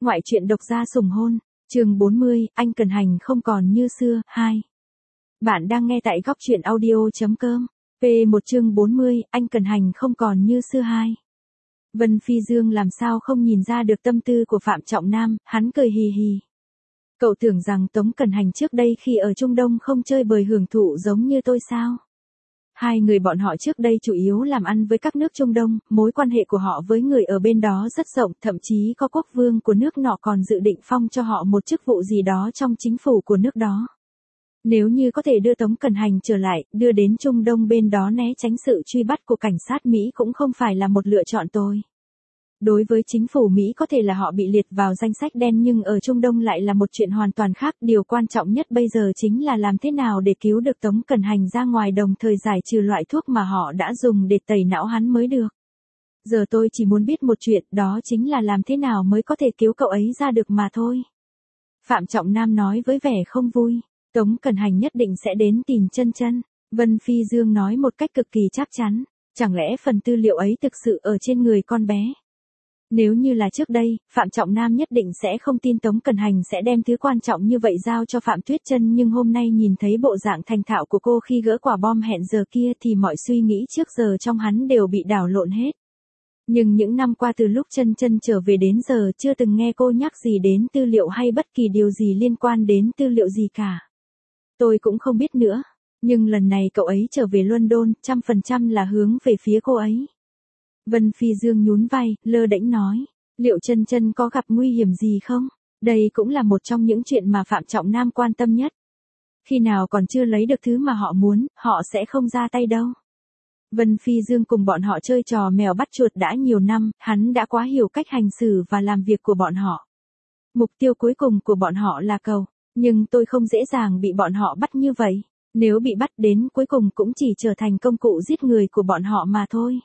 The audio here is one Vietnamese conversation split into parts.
Ngoại truyện độc gia sủng hôn, chương 40, anh Cần Hành không còn như xưa, 2. Bạn đang nghe tại góc truyện audio.com. P1 chương 40, anh Cần Hành không còn như xưa 2. Vân Phi Dương làm sao không nhìn ra được tâm tư của Phạm Trọng Nam, hắn cười hì hì. Cậu tưởng rằng Tống Cần Hành trước đây khi ở Trung Đông không chơi bời hưởng thụ giống như tôi sao? Hai người bọn họ trước đây chủ yếu làm ăn với các nước Trung Đông, mối quan hệ của họ với người ở bên đó rất rộng, thậm chí có quốc vương của nước nọ còn dự định phong cho họ một chức vụ gì đó trong chính phủ của nước đó. Nếu như có thể đưa Tống Cần Hành trở lại, đưa đến Trung Đông bên đó né tránh sự truy bắt của cảnh sát Mỹ cũng không phải là một lựa chọn tồi. Đối với chính phủ Mỹ có thể là họ bị liệt vào danh sách đen nhưng ở Trung Đông lại là một chuyện hoàn toàn khác. Điều quan trọng nhất bây giờ chính là làm thế nào để cứu được Tống Cần Hành ra ngoài đồng thời giải trừ loại thuốc mà họ đã dùng để tẩy não hắn mới được. Giờ tôi chỉ muốn biết một chuyện, đó chính là làm thế nào mới có thể cứu cậu ấy ra được mà thôi. Phạm Trọng Nam nói với vẻ không vui. Tống Cần Hành nhất định sẽ đến tìm Chân Chân. Vân Phi Dương nói một cách cực kỳ chắc chắn. Chẳng lẽ phần tư liệu ấy thực sự ở trên người con bé? Nếu như là trước đây, Phạm Trọng Nam nhất định sẽ không tin Tống Cần Hành sẽ đem thứ quan trọng như vậy giao cho Phạm Tuyết Chân, nhưng hôm nay nhìn thấy bộ dạng thành thạo của cô khi gỡ quả bom hẹn giờ kia thì mọi suy nghĩ trước giờ trong hắn đều bị đảo lộn hết. Nhưng những năm qua từ lúc Chân Chân trở về đến giờ chưa từng nghe cô nhắc gì đến tư liệu hay bất kỳ điều gì liên quan đến tư liệu gì cả. Tôi cũng không biết nữa, nhưng lần này cậu ấy trở về London, 100% là hướng về phía cô ấy. Vân Phi Dương nhún vai, lơ đễnh nói, liệu Chân Chân có gặp nguy hiểm gì không? Đây cũng là một trong những chuyện mà Phạm Trọng Nam quan tâm nhất. Khi nào còn chưa lấy được thứ mà họ muốn, họ sẽ không ra tay đâu. Vân Phi Dương cùng bọn họ chơi trò mèo bắt chuột đã nhiều năm, hắn đã quá hiểu cách hành xử và làm việc của bọn họ. Mục tiêu cuối cùng của bọn họ là cầu, nhưng tôi không dễ dàng bị bọn họ bắt như vậy. Nếu bị bắt đến cuối cùng cũng chỉ trở thành công cụ giết người của bọn họ mà thôi.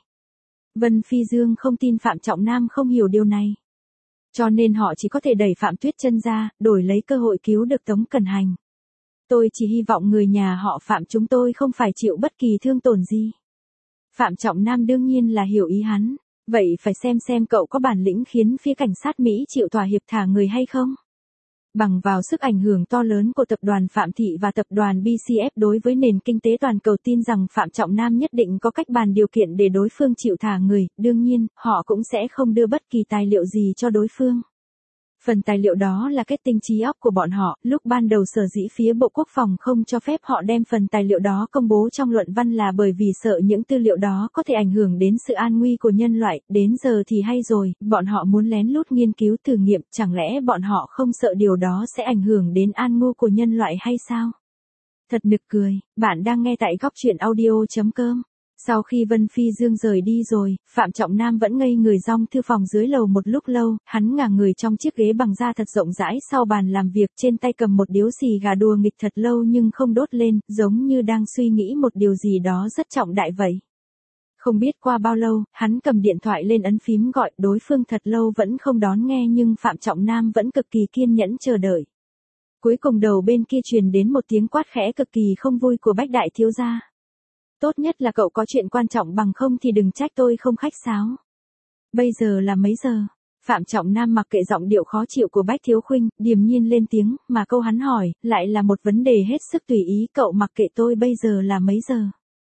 Vân Phi Dương không tin Phạm Trọng Nam không hiểu điều này. Cho nên họ chỉ có thể đẩy Phạm Tuyết Chân ra, đổi lấy cơ hội cứu được Tống Cần Hành. Tôi chỉ hy vọng người nhà họ Phạm chúng tôi không phải chịu bất kỳ thương tổn gì. Phạm Trọng Nam đương nhiên là hiểu ý hắn. Vậy phải xem cậu có bản lĩnh khiến phía cảnh sát Mỹ chịu thỏa hiệp thả người hay không? Bằng vào sức ảnh hưởng to lớn của tập đoàn Phạm Thị và tập đoàn BCF đối với nền kinh tế toàn cầu, tin rằng Phạm Trọng Nam nhất định có cách bàn điều kiện để đối phương chịu thả người, đương nhiên, họ cũng sẽ không đưa bất kỳ tài liệu gì cho đối phương. Phần tài liệu đó là kết tinh trí óc của bọn họ, lúc ban đầu sở dĩ phía Bộ Quốc phòng không cho phép họ đem phần tài liệu đó công bố trong luận văn là bởi vì sợ những tư liệu đó có thể ảnh hưởng đến sự an nguy của nhân loại, đến giờ thì hay rồi, bọn họ muốn lén lút nghiên cứu thử nghiệm, chẳng lẽ bọn họ không sợ điều đó sẽ ảnh hưởng đến an nguy của nhân loại hay sao? Thật nực cười, bạn đang nghe tại góc truyện audio.com. Sau khi Vân Phi Dương rời đi rồi, Phạm Trọng Nam vẫn ngây người trong thư phòng dưới lầu một lúc lâu, hắn ngả người trong chiếc ghế bằng da thật rộng rãi sau bàn làm việc, trên tay cầm một điếu xì gà đùa nghịch thật lâu nhưng không đốt lên, giống như đang suy nghĩ một điều gì đó rất trọng đại vậy. Không biết qua bao lâu, hắn cầm điện thoại lên ấn phím gọi, đối phương thật lâu vẫn không đón nghe nhưng Phạm Trọng Nam vẫn cực kỳ kiên nhẫn chờ đợi. Cuối cùng đầu bên kia truyền đến một tiếng quát khẽ cực kỳ không vui của Bách đại thiếu gia. Tốt nhất là cậu có chuyện quan trọng, bằng không thì đừng trách tôi không khách sáo. Bây giờ là mấy giờ? Phạm Trọng Nam mặc kệ giọng điệu khó chịu của Bách Thiếu Khuynh, điềm nhiên lên tiếng, mà câu hắn hỏi, lại là một vấn đề hết sức tùy ý, cậu mặc kệ tôi bây giờ là mấy giờ?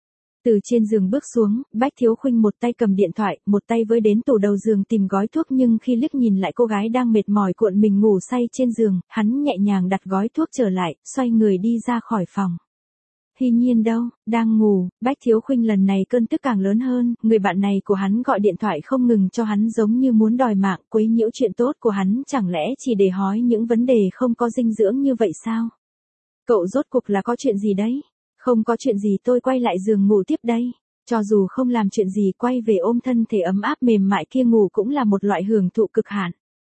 Từ trên giường bước xuống, Bách Thiếu Khuynh một tay cầm điện thoại, một tay với đến tủ đầu giường tìm gói thuốc, nhưng khi liếc nhìn lại cô gái đang mệt mỏi cuộn mình ngủ say trên giường, hắn nhẹ nhàng đặt gói thuốc trở lại, xoay người đi ra khỏi phòng. Hy Nhiên đâu, đang ngủ. Bách Thiếu Khuynh lần này cơn tức càng lớn hơn, người bạn này của hắn gọi điện thoại không ngừng cho hắn giống như muốn đòi mạng, quấy nhiễu chuyện tốt của hắn, chẳng lẽ chỉ để hỏi những vấn đề không có dinh dưỡng như vậy sao? Cậu rốt cuộc là có chuyện gì đấy? Không có chuyện gì, tôi quay lại giường ngủ tiếp đây. Cho dù không làm chuyện gì, quay về ôm thân thể ấm áp mềm mại kia ngủ cũng là một loại hưởng thụ cực hạn.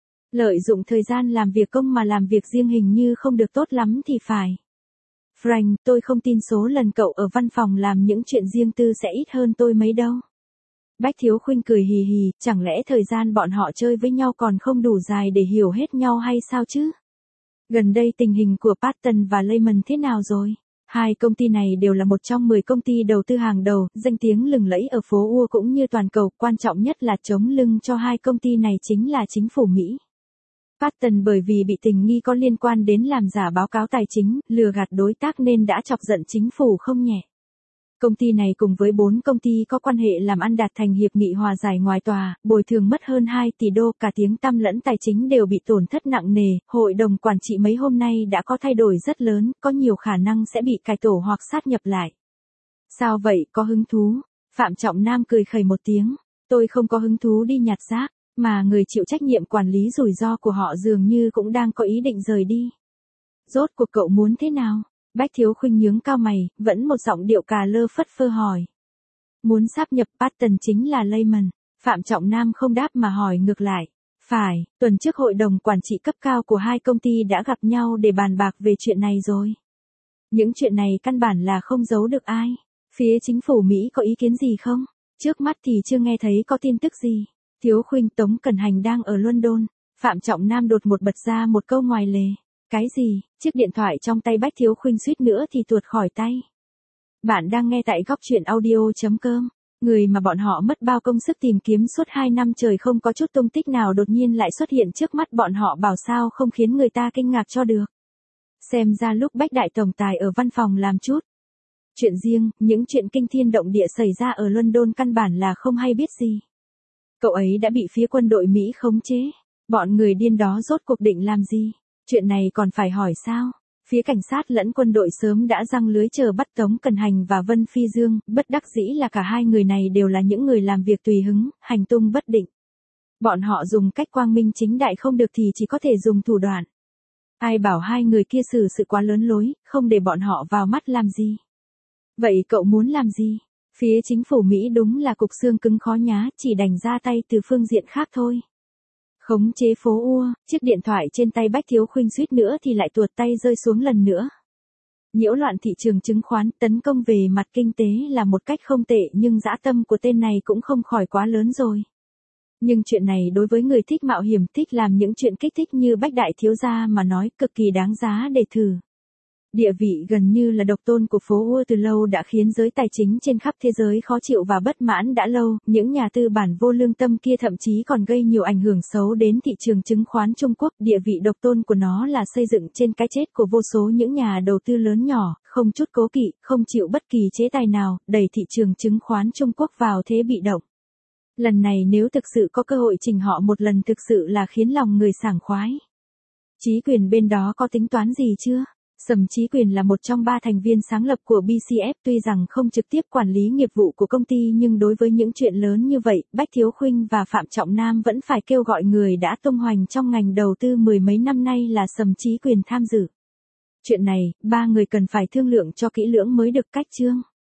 Lợi dụng thời gian làm việc công mà làm việc riêng hình như không được tốt lắm thì phải. Frank, tôi không tin số lần cậu ở văn phòng làm những chuyện riêng tư sẽ ít hơn tôi mấy đâu. Bách Thiếu Khuynh cười hì hì, chẳng lẽ thời gian bọn họ chơi với nhau còn không đủ dài để hiểu hết nhau hay sao chứ? Gần đây tình hình của Patton và Lehman thế nào rồi? Hai công ty này đều là một trong 10 công ty đầu tư hàng đầu, danh tiếng lừng lẫy ở phố Ua cũng như toàn cầu, quan trọng nhất là chống lưng cho hai công ty này chính là chính phủ Mỹ. Patton bởi vì bị tình nghi có liên quan đến làm giả báo cáo tài chính, lừa gạt đối tác nên đã chọc giận chính phủ không nhẹ. Công ty này cùng với 4 công ty có quan hệ làm ăn đạt thành hiệp nghị hòa giải ngoài tòa, bồi thường mất hơn 2 tỷ đô, cả tiếng tăm lẫn tài chính đều bị tổn thất nặng nề. Hội đồng quản trị mấy hôm nay đã có thay đổi rất lớn, có nhiều khả năng sẽ bị cải tổ hoặc sát nhập lại. Sao vậy, có hứng thú? Phạm Trọng Nam cười khẩy một tiếng. Tôi không có hứng thú đi nhặt rác, mà người chịu trách nhiệm quản lý rủi ro của họ dường như cũng đang có ý định rời đi. Rốt cuộc cậu muốn thế nào? Bách Thiếu Khuynh nhướng cao mày, vẫn một giọng điệu cà lơ phất phơ hỏi. Muốn sáp nhập Patton chính là Lehman. Phạm Trọng Nam không đáp mà hỏi ngược lại. Phải, tuần trước hội đồng quản trị cấp cao của hai công ty đã gặp nhau để bàn bạc về chuyện này rồi. Những chuyện này căn bản là không giấu được ai. Phía chính phủ Mỹ có ý kiến gì không? Trước mắt thì chưa nghe thấy có tin tức gì. Thiếu Khuynh, Tống Cẩn Hành đang ở London. Phạm Trọng Nam đột ngột bật ra một câu ngoài lề. Cái gì? Chiếc điện thoại trong tay Bách Thiếu Khuynh suýt nữa thì tuột khỏi tay. Bạn đang nghe tại góc truyện audio.com. Người mà bọn họ mất bao công sức tìm kiếm suốt 2 năm trời không có chút tung tích nào đột nhiên lại xuất hiện trước mắt bọn họ, bảo sao không khiến người ta kinh ngạc cho được. Xem ra lúc Bách Đại Tổng Tài ở văn phòng làm chút chuyện riêng, những chuyện kinh thiên động địa xảy ra ở London căn bản là không hay biết gì. Cậu ấy đã bị phía quân đội Mỹ khống chế. Bọn người điên đó rốt cuộc định làm gì? Chuyện này còn phải hỏi sao? Phía cảnh sát lẫn quân đội sớm đã giăng lưới chờ bắt Tống Cẩn Hành và Vân Phi Dương, bất đắc dĩ là cả hai người này đều là những người làm việc tùy hứng, hành tung bất định. Bọn họ dùng cách quang minh chính đại không được thì chỉ có thể dùng thủ đoạn. Ai bảo hai người kia xử sự quá lớn lối, không để bọn họ vào mắt làm gì? Vậy cậu muốn làm gì? Phía chính phủ Mỹ đúng là cục xương cứng khó nhá, chỉ đành ra tay từ phương diện khác thôi. Khống chế phố Ua, chiếc điện thoại trên tay Bách Thiếu Khuynh suýt nữa thì lại tuột tay rơi xuống lần nữa. Nhiễu loạn thị trường chứng khoán, tấn công về mặt kinh tế là một cách không tệ, nhưng dã tâm của tên này cũng không khỏi quá lớn rồi. Nhưng chuyện này đối với người thích mạo hiểm, thích làm những chuyện kích thích như Bách Đại Thiếu Gia mà nói cực kỳ đáng giá để thử. Địa vị gần như là độc tôn của phố Ua từ lâu đã khiến giới tài chính trên khắp thế giới khó chịu và bất mãn đã lâu, những nhà tư bản vô lương tâm kia thậm chí còn gây nhiều ảnh hưởng xấu đến thị trường chứng khoán Trung Quốc. Địa vị độc tôn của nó là xây dựng trên cái chết của vô số những nhà đầu tư lớn nhỏ, không chút cố kỵ, không chịu bất kỳ chế tài nào, đẩy thị trường chứng khoán Trung Quốc vào thế bị động. Lần này nếu thực sự có cơ hội chỉnh họ một lần thực sự là khiến lòng người sảng khoái. Chí Quyền bên đó có tính toán gì chưa? Sầm Chí Quyền là một trong 3 thành viên sáng lập của BCF, tuy rằng không trực tiếp quản lý nghiệp vụ của công ty nhưng đối với những chuyện lớn như vậy, Bách Thiếu Khuynh và Phạm Trọng Nam vẫn phải kêu gọi người đã tung hoành trong ngành đầu tư mười mấy năm nay là Sầm Chí Quyền tham dự. Chuyện này, 3 người cần phải thương lượng cho kỹ lưỡng mới được cách chương.